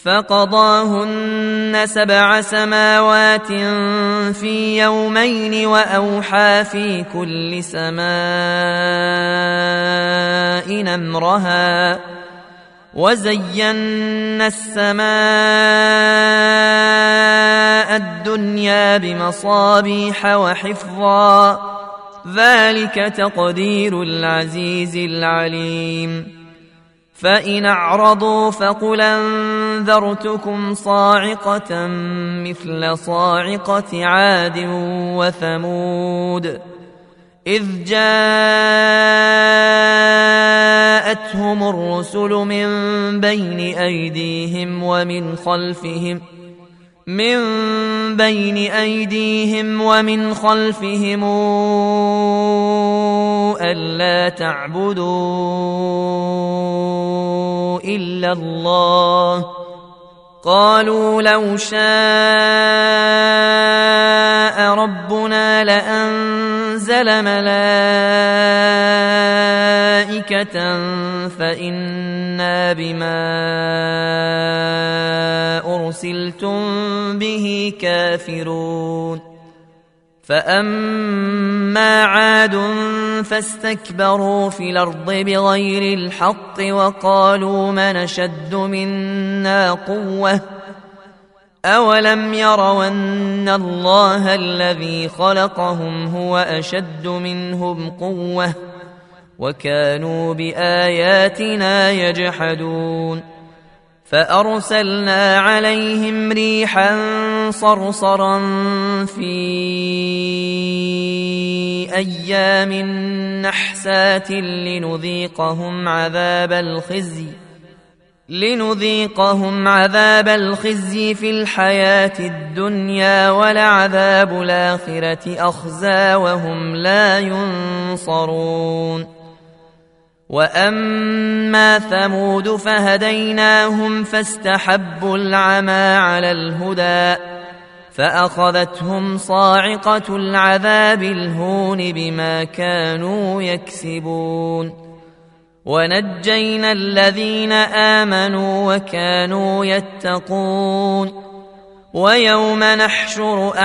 فقضاهن 7 سماوات في يومين وأوحى في كل سماء أمرها وزينا السماء الدنيا بمصابيح وحفظا ذلك تقدير العزيز العليم فإن أعرضوا فقل أنذرتكم صاعقة مثل صاعقة عاد وثمود إذ جاءتهم الرسل من بين أيديهم ومن خلفهم ألا تعبدوا إلا الله قالوا لو شاء ربنا لأنزل ملائكة فإنا بما أرسلتم به كافرون فأما عاد فاستكبروا في الأرض بغير الحق وقالوا من أشد منا قوة أولم يروا أن الله الذي خلقهم هو أشد منهم قوة وكانوا بآياتنا يجحدون فأرسلنا عليهم ريحا صرصرا في أيام نحسات لنذيقهم عذاب الخزي في الحياة الدنيا ولعذاب الآخرة أخزى وهم لا ينصرون وأما ثمود فهديناهم فاستحبوا العمى على الهدى فأخذتهم صاعقة العذاب الهون بما كانوا يكسبون ونجينا الذين آمنوا وكانوا يتقون ويوم نحشر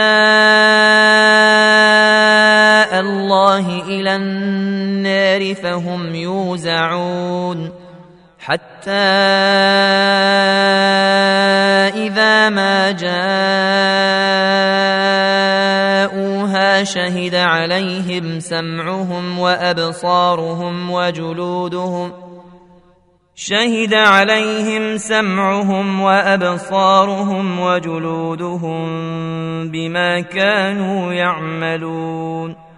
أعداء الله إلى النار فهم يوزعون حتى إذا ما جاءوها شهد عليهم سمعهم وأبصارهم وجلودهم بما كانوا يعملون